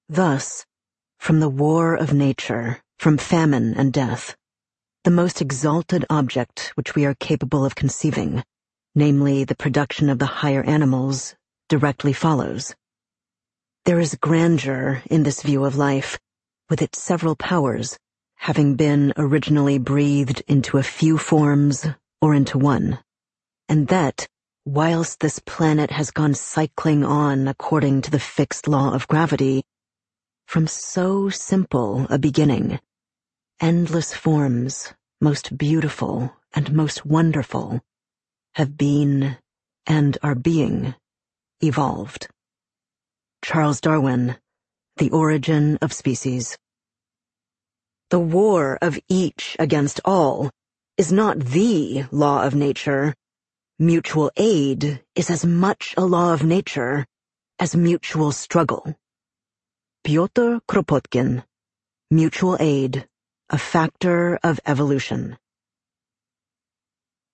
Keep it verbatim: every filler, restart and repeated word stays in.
Thus, from the war of nature, from famine and death, the most exalted object which we are capable of conceiving, namely the production of the higher animals, directly follows. There is grandeur in this view of life, with its several powers, having been originally breathed into a few forms or into one, and that, whilst this planet has gone cycling on according to the fixed law of gravity, from so simple a beginning, endless forms, most beautiful and most wonderful, have been and are being evolved. Charles Darwin, The Origin of Species. The war of each against all is not the law of nature. Mutual aid is as much a law of nature as mutual struggle. Pyotr Kropotkin, Mutual Aid, a Factor of Evolution.